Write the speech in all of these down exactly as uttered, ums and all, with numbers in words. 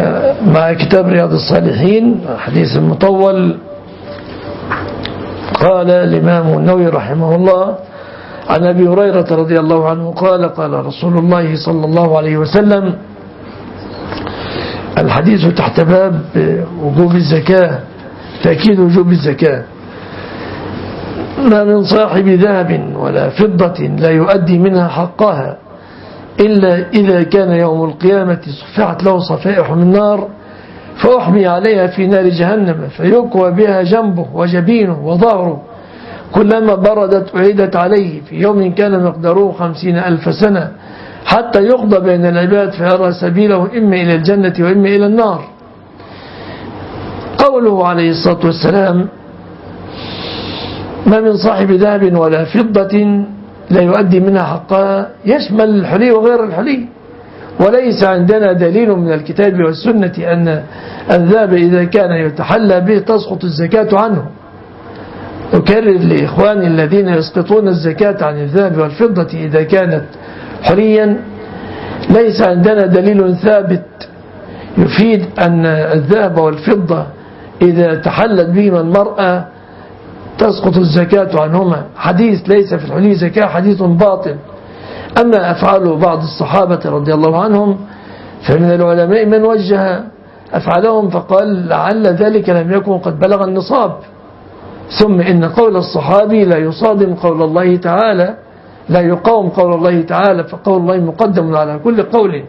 مع كتاب رياض الصالحين حديث مطول. قال الإمام النووي رحمه الله عن أبي هريرة رضي الله عنه قال قال رسول الله صلى الله عليه وسلم، الحديث تحت باب وجوب الزكاة، تأكيد وجوب الزكاة: ما من صاحب ذهب ولا فضة لا يؤدي منها حقها إلا إذا كان يوم القيامة صفحت له صفائح من نار فأحمي عليها في نار جهنم فيكوى بها جنبه وجبينه وظهره كلما بردت أعيدت عليه في يوم كان مقداره خمسين ألف سنة حتى يقضى بين العباد فيرى سبيله إما إلى الجنة وإما إلى النار. قوله عليه الصلاة والسلام: ما من صاحب ذهب ولا فضة لا يؤدي منها حقها، يشمل الحلي وغير الحلي، وليس عندنا دليل من الكتاب والسنة أن الذهب إذا كان يتحلى به تسقط الزكاة عنه. أكرر لإخواني الذين يسقطون الزكاة عن الذهب والفضة إذا كانت حليا، ليس عندنا دليل ثابت يفيد أن الذهب والفضة إذا تحلت بهما المرأة تسقط الزكاة عنهما. حديث ليس في الحلي زكاة حديث باطل. أما أفعال بعض الصحابة رضي الله عنهم فمن العلماء من وجه أفعالهم فقال لعل ذلك لم يكن قد بلغ النصاب، ثم إن قول الصحابي لا يصادم قول الله تعالى، لا يقاوم قول الله تعالى، فقول الله مقدم على كل قول.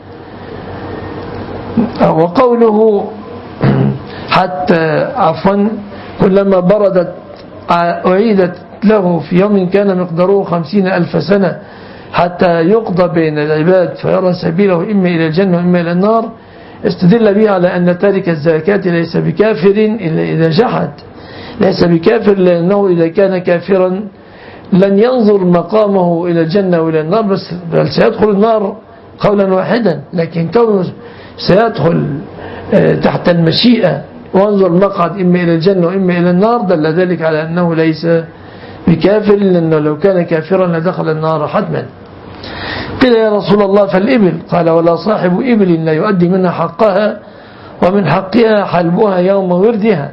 وقوله حتى عفوا كلما بردت أعيدت له في يوم كان مقداره خمسين ألف سنة حتى يقضى بين العباد فيرى سبيله إما إلى الجنة وإما إلى النار، استدل به على أن تارك الزكاة ليس بكافر إلا إذا جحد، ليس بكافر لأنه إذا كان كافرا لن ينظر مقامه إلى الجنة وإلى النار، بس بل سيدخل النار قولا واحدا، لكن كونه سيدخل تحت المشيئة وانظر مقعد إما إلى الجنة وإما إلى النار دل ذلك على أنه ليس بكافر، لأنه لو كان كافرا لدخل النار حتما. قيل يا رسول الله فالإبل؟ قال ولا صاحب إبل لا يؤدي منها حقها ومن حقها حلبها يوم وردها.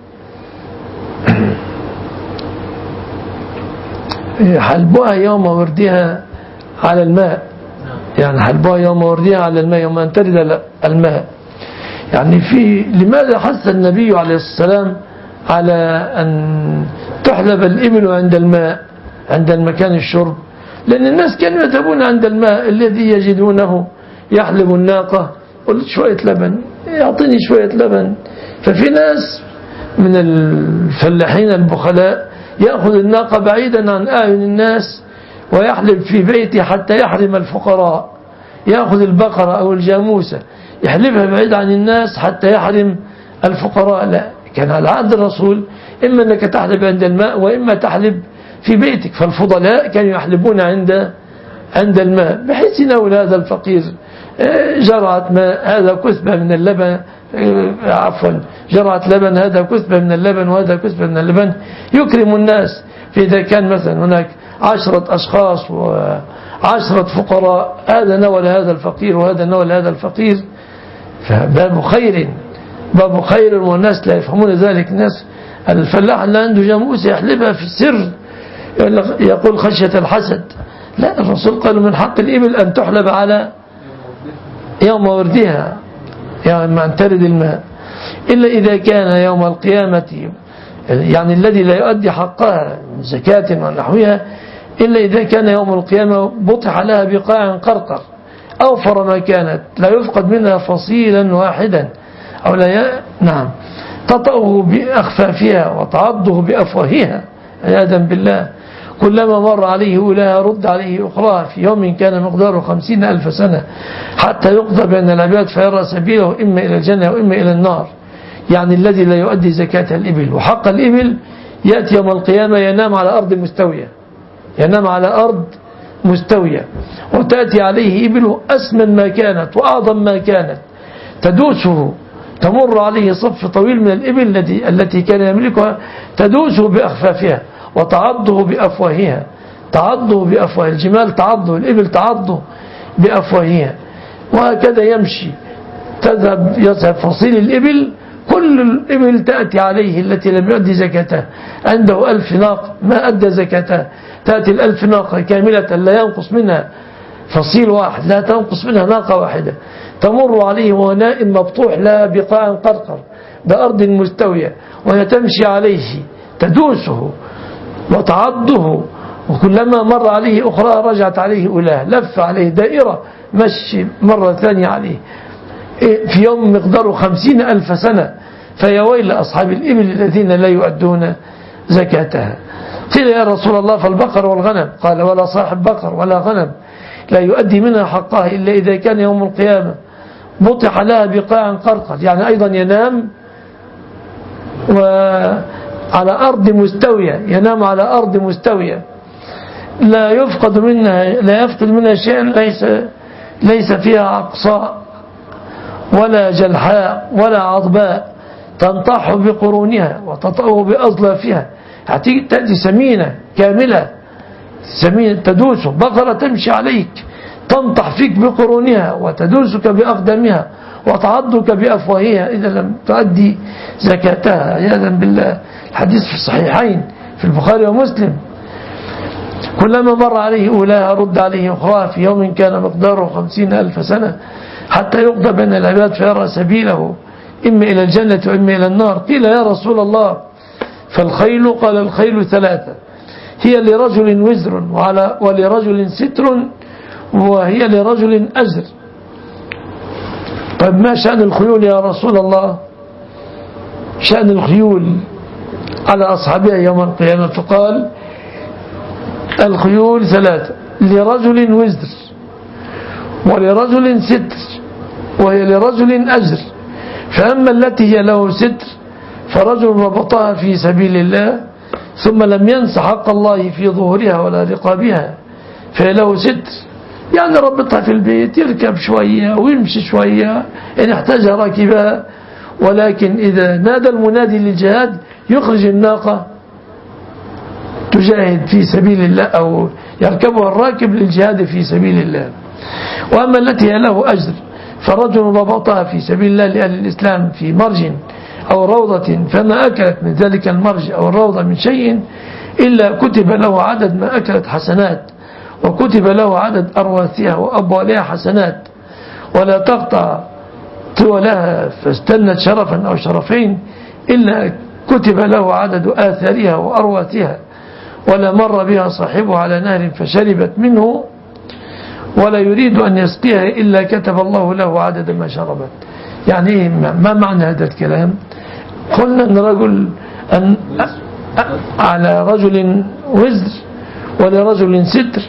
حلبها يوم وردها على الماء، يعني حلبها يوم وردها على الماء يوم أن ترد الماء. يعني في لماذا حث النبي عليه السلام على أن تحلب الإبل عند الماء عند المكان الشرب؟ لأن الناس كانوا يذهبون عند الماء الذي يجدونه يحلب الناقة، قلت شوية لبن يعطيني شوية لبن. ففي ناس من الفلاحين البخلاء يأخذ الناقة بعيدا عن أعين الناس ويحلب في بيته حتى يحرم الفقراء، يأخذ البقرة أو الجاموسة يحلبها بعيد عن الناس حتى يحرم الفقراء. لا، كان على عهد الرسول إما أنك تحلب عند الماء وإما تحلب في بيتك، فالفضلاء كانوا يحلبون عند عند الماء بحيث يناول هذا الفقير جرعة ماء، هذا كثبة من اللبن، عفوا جرعة لبن، هذا كثبة من اللبن وهذا كثبة من اللبن، يكرم الناس. فإذا كان مثلا هناك عشرة أشخاص وعشرة فقراء، هذا نول هذا الفقير وهذا نول هذا الفقير، فباب خير باب خير والناس لا يفهمون ذلك. الناس الفلاح اللي عنده جاموسة يحلبها في السر يقول خشية الحسد. لا، الرسول قال من حق الإبل أن تحلب على يوم وردها، يعني ما ترد الماء، إلا إذا كان يوم القيامة، يعني الذي لا يؤدي حقها من زكاة ونحوها، إلا إذا كان يوم القيامة بطح لها بقاع قرقر أوفر ما كانت لا يفقد منها فصيلا واحدا أو لا ي... نعم تطأه بأخفافها وتعضه بأفواهها عياذا بالله، كلما مر عليه أولاها رد عليه أخراها في يوم كان مقداره خمسين ألف سنة حتى يقضى بين العباد فيرى سبيله إما إلى الجنة وإما إلى النار. يعني الذي لا يؤدي زكاة الإبل. وحق الإبل يأتي يوم القيامة ينام على أرض مستوية، ينام على أرض مستوية وتأتي عليه إبله أسمن ما كانت وأعظم ما كانت، تدوسه، تمر عليه صف طويل من الإبل التي التي كان يملكها، تدوسه بأخفافها وتعضه بأفواهها، تعضه بأفواه الجمال، تعضه الإبل، تعضه بأفواهها، وهكذا يمشي تذهب يذهب فصيل الإبل، كل الإبل تأتي عليه التي لم يؤدي زكاتها، عنده ألف ناقة ما أدى زكاتها، تأتي الألف ناقة كاملة لا ينقص منها فصيل واحد، لا تنقص منها ناقة واحدة، تمر عليه وهو نائم مبطوح لا بقاع قرقر بأرض مستوية، وهي تمشي عليه تدوسه وتعضه، وكلما مر عليه أخرى رجعت عليه أولاه، لف عليه دائرة مشي مرة ثانية عليه في يوم مقداره خمسين ألف سنة. فيا ويل أصحاب الإبل الذين لا يؤدون زكاتها. قيل يا رسول الله فالبقر والغنم؟ قال ولا صاحب بقر ولا غنم لا يؤدي منها حقها إلا إذا كان يوم القيامة بطح لها بقاع قرقر، يعني أيضا ينام وعلى أرض مستوية، ينام على أرض مستوية لا يفقد منها لا يفقد منها شيء، ليس ليس فيها عقصاء ولا جلحاء ولا عضباء، تنطح بقرونها وتطأه بأظلافها، تأتي سمينة كاملة سمينة تدوس، بقرة تمشي عليك تنطح فيك بقرونها وتدوسك بأقدامها وتعضك بأفواهها إذا لم تؤدي زكاتها عياذا بالله. الحديث في الصحيحين في البخاري ومسلم. كلما مر عليه أولاها رد عليه أخرى في يوم كان مقداره خمسين ألف سنة حتى يقضى بين العباد فيرى سبيله إما إلى الجنة وإما إلى النار. قيل يا رسول الله فالخيل؟ قال الخيل ثلاثة، هي لرجل وزر وعلى ولرجل ستر وهي لرجل أجر. طيب ما شأن الخيول يا رسول الله؟ شأن الخيول على أصحابها يوم القيامة، فقال الخيول ثلاثة، لرجل وزر ولرجل ستر وهي لرجل أجر. فأما التي هي له ستر فرجل ربطها في سبيل الله ثم لم ينس حق الله في ظهورها ولا رقابها فهي له ستر، يعني ربطها في البيت يركب شوية ويمشي شوية إن احتاج راكبها، ولكن إذا نادى المنادي للجهاد يخرج الناقة تجاهد في سبيل الله أو يركبها الراكب للجهاد في سبيل الله. وأما التي هي له أجر فرجل ربطها في سبيل الله لأهل الإسلام في مرج أو روضة فما أكلت من ذلك المرج أو الروضة من شيء إلا كتب له عدد ما أكلت حسنات وكتب له عدد أرواثها وأبوالها حسنات، ولا تقطع طولها فاستنت شرفا أو شرفين إلا كتب له عدد آثارها وأرواثها، ولا مر بها صاحبه على نهر فشربت منه ولا يريد أن يسقيها إلا كتب الله له عدد ما شربت. يعني ما معنى هذا الكلام؟ قلنا أن رجل أن على رجل وزر ولرجل ستر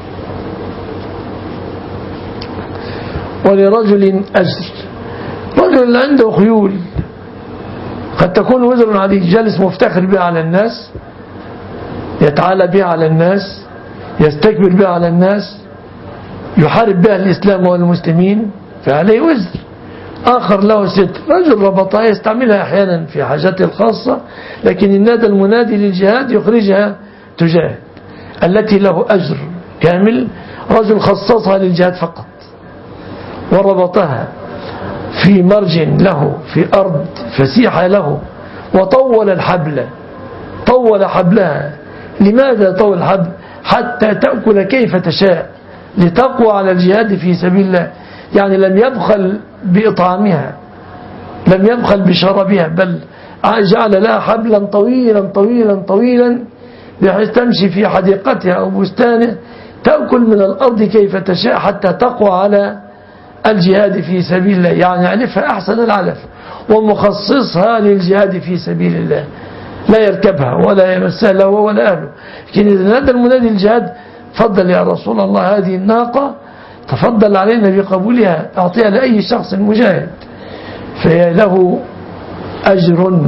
ولرجل أجر. رجل عنده خيول قد تكون وزر عليه جالس مفتخر بها على الناس، يتعالى بها على الناس، يستكبر بها على الناس، يحارب بها الإسلام والمسلمين، فعليه وزر. آخر له ستر، رجل ربطها يستعملها أحيانا في حاجاته الخاصة، لكن النادى المنادي للجهاد يخرجها تجاهد. التي له أجر كامل رجل خصصها للجهاد فقط وربطها في مرج له في أرض فسيحة له وطول الحبل، طول حبلها. لماذا طول الحبل؟ حتى تأكل كيف تشاء لتقوى على الجهاد في سبيل الله، يعني لم يبخل بإطعامها، لم يبخل بشربها، بل جعل لها حبلا طويلا طويلا طويلا بحيث تمشي في حديقتها أو بستانه تأكل من الأرض كيف تشاء حتى تقوى على الجهاد في سبيل الله، يعني علفها أحسن العلف ومخصصها للجهاد في سبيل الله، لا يركبها ولا يمسها له ولا أهله. لكن إذا نادى المنادي الجهاد فضل يا رسول الله هذه الناقة، تفضل علينا بقبولها، أعطيها لأي شخص مجاهد فهي له أجر.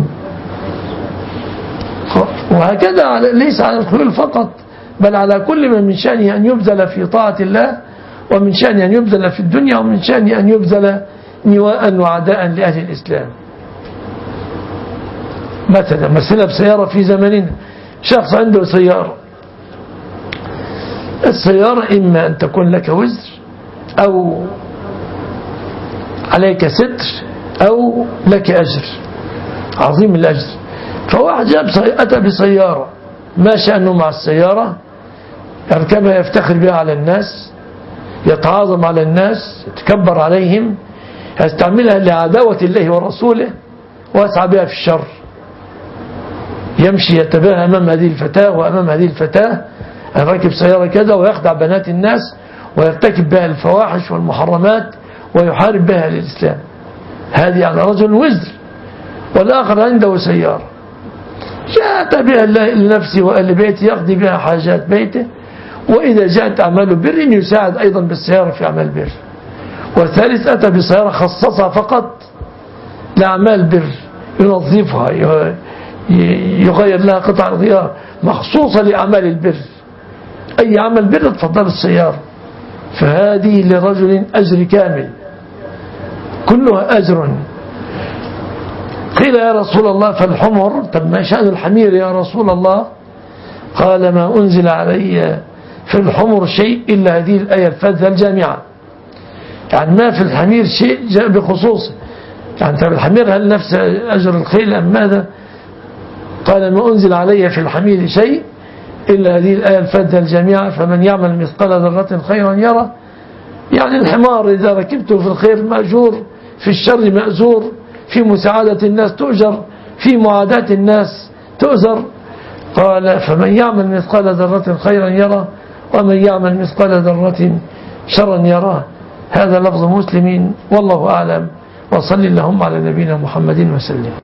وهكذا ليس على الخيول فقط بل على كل من من شأنه أن يبذل في طاعة الله، ومن شأنه أن يبذل في الدنيا، ومن شأنه أن يبذل نواء وعداء لأهل الإسلام. مثلا مثلا بسيارة في زمننا، شخص عنده سيارة، السيارة إما أن تكون لك وزر أو عليك ستر أو لك أجر عظيم الأجر. فواحد جاب أتى بسيارة، ما شأنه مع السيارة؟ يركبها يفتخر بها على الناس، يتعاظم على الناس، يتكبر عليهم، يستعملها لعداوة الله ورسوله، ويسعى بها في الشر. يمشي يتباهى أمام هذه الفتاة وأمام هذه الفتاة، أنا راكب سيارة كذا، ويخدع بنات الناس ويرتكب بها الفواحش والمحرمات ويحارب بها الإسلام. هذه على رجل وزر، والآخر عنده سيارة جاءت بها لنفسه وأهل بيته، يقضي بها حاجات بيته، وإذا جاءت أعمال بر يساعد أيضا بالسيارة في أعمال بر. والثالث أتى بسيارة خصصها فقط لأعمال بر، ينظفها، يغير لها قطع غيار مخصوصة لأعمال البر، أي عمل بر تفضل السيارة. فهذه لرجل أجر كامل، كلها أجر. قيل يا رسول الله فالحمر، طب ما شأن الحمير يا رسول الله؟ قال ما أنزل علي في الحمر شيء إلا هذه الآية الفاذة الجامعة. يعني ما في الحمير شيء جاء بخصوصه. يعني طب الحمير هل نفس أجر الخيل أم ماذا؟ قال ما أنزل علي في الحمير شيء إلا هذه الآية الفاذة الجامعة فمن يعمل مثقال ذرة خيرا يرى. يعني الحمار إذا ركبته في الخير مأجور، في الشر مأزور، في مساعدة الناس تؤجر، في معاداة الناس تؤجر. قال فمن يعمل مثقال ذرة خيرا يرى ومن يعمل مثقال ذرة شرا يراه. هذا لفظ مسلم والله أعلم. وصل اللهم على نبينا محمد وسلم.